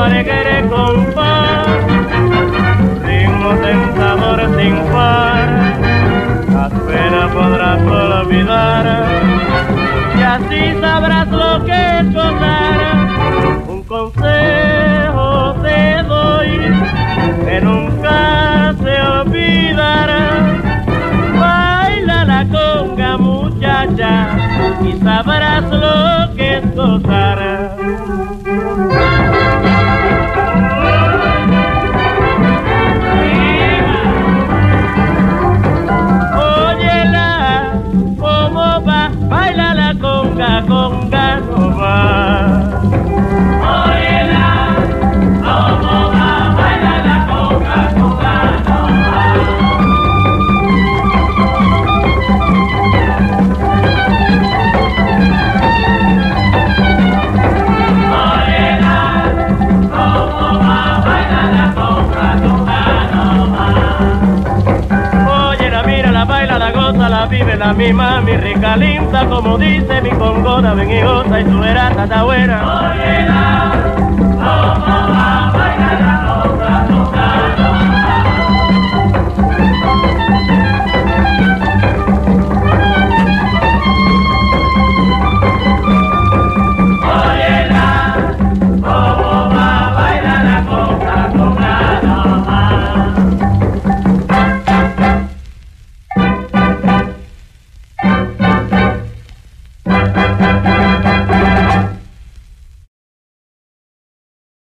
alegre compás, ritmo tentador sin par, las penas podrás olvidar y así sabrás lo que es gozar. Un consejo te doy que nunca se olvidará: baila la conga, muchacha, y sabrás lo que es gozar. Óyela, cómo va, baila la conga, conga no va. Óyela, cómo va, baila la conga, conga no va. La vive la misma, mi rica linda, como dice mi congona, ven y goza y tu verás está buena. Óyela, cómo va.